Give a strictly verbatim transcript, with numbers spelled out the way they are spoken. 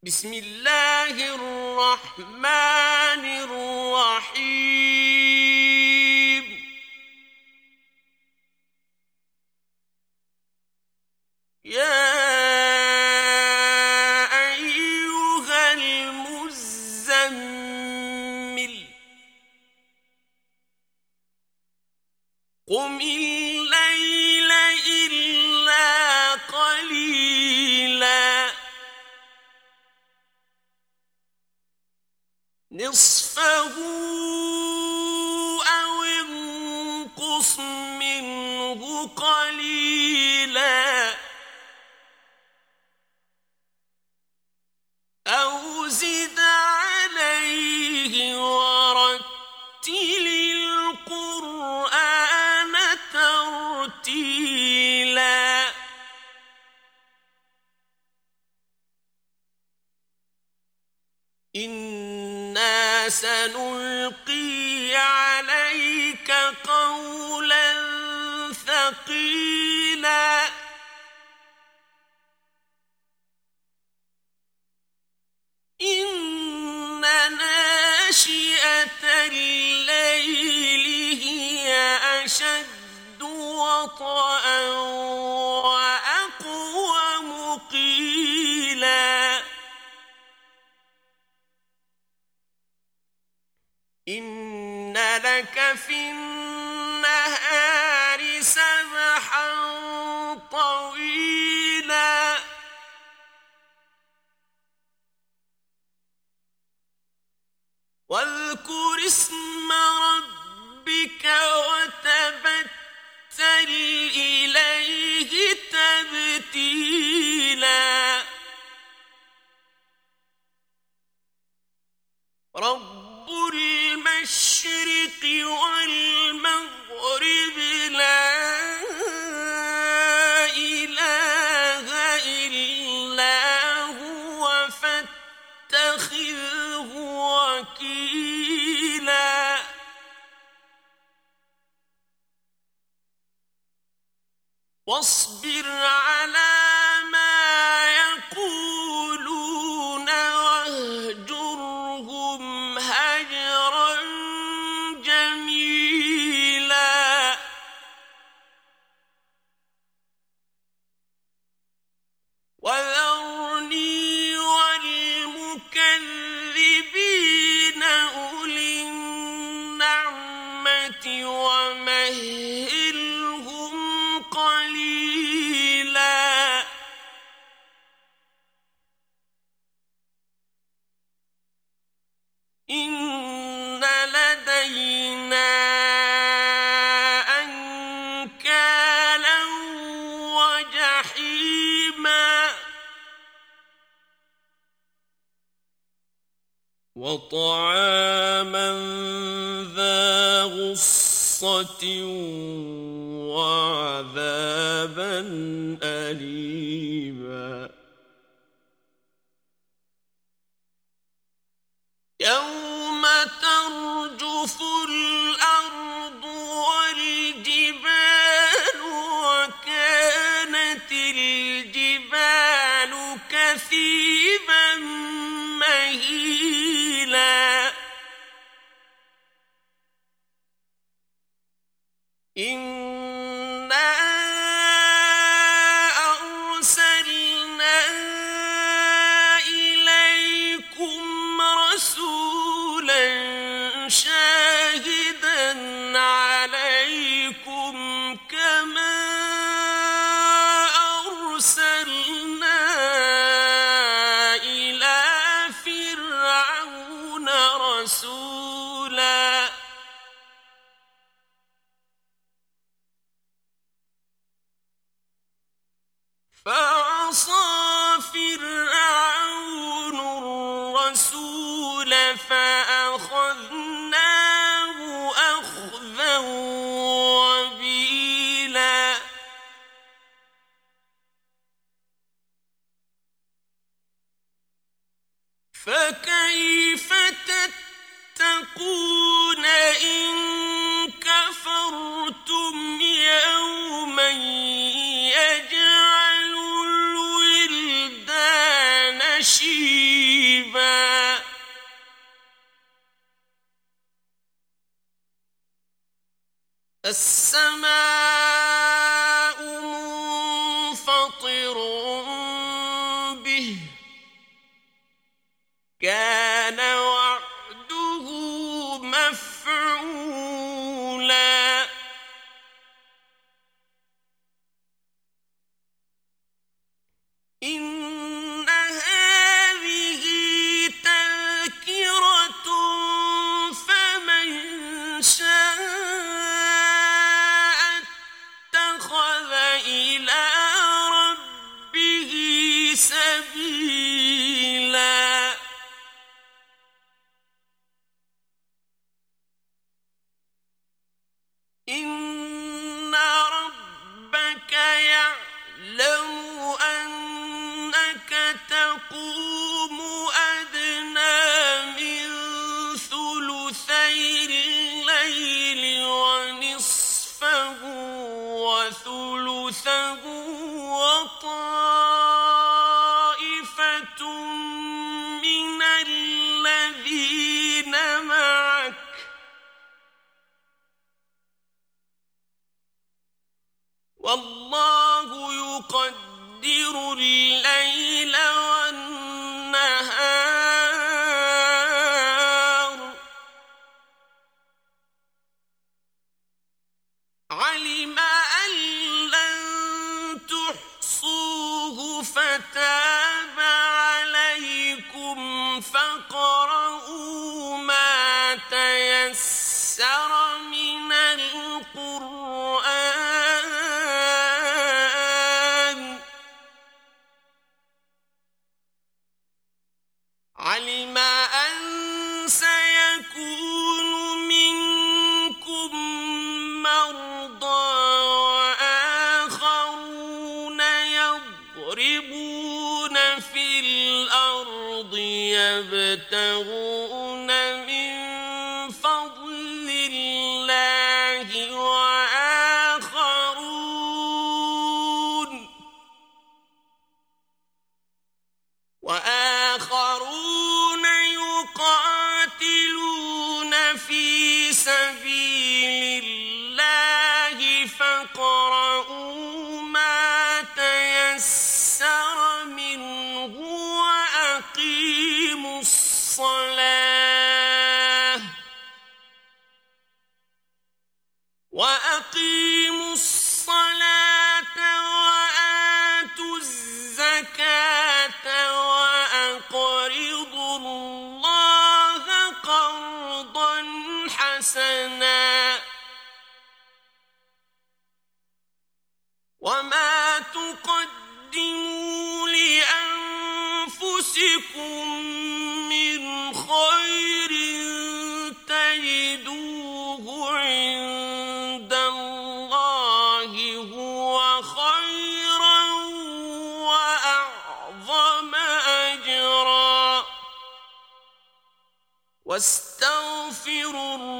بسم الله الرحمن الرحيم. يا أيها المزمل قم الليل إلا قليلا نصفه أو انقص منه قليلا أو زد عليه ورتل القرآن ترتيلا إنا سنلقي عليك قولا ثقيلا إن ناشئة الليل هي أشد وطئا وأقوم قيلا إن لك في النهار سبحا طويلا واذكر اسم ربك وتبتل إليه تبتيلا رب المشرق والمغرب لا إله إلا هو فاتخذه وكيلا واصبر على ما يقولون واهجرهم هجرا جميلا وذرني والمكذبين أولي النعمة ومهلهم قليلا إن لدينا أنكالا وجحيما وطعاما ذا غصة وعذابا أليما يوم ترجف الأرض والجبال وكانت الجبال كثيبا مهيلا إنا أرسلنا إليكم رسولا شاهدا عليكم كما أرسلنا إلى فرعون رسولا فعصى فرعون الرسول فأخذناه أخذا وبيلا فكيف تتقون إن كفرتم يوما يجعل الولدان شيبا السماء منفطر به كان وعده مفعولا إن هذه تذكرة فمن شاء اتخذ إلى ربه سبيلا إن ربك يعلم أنك تقوم أدنى من ثلثي الليل ونصفه وثلثه وطائفة من الذين معك والله يقدر الليل والنهار علم أن لن تحصوه فتاب عليكم فاقرؤوا ما تيسر من القرآن علم أن سيكون منكم مرضى وآخرون يضربون في الأرض يبتغون من فضل الله وآخرون وآخرون يقاتلون في سبيل الله فاقرؤوا ما تيسر منه وأقيموا الصلاة وأقيموا الصلاة وآتوا الزكاة وأقرضوا الله قرضا حسنا وما تقدموا لأنفسكم من خير تجدوه عند الله هو خيرا وأعظم أجرا واستغفروا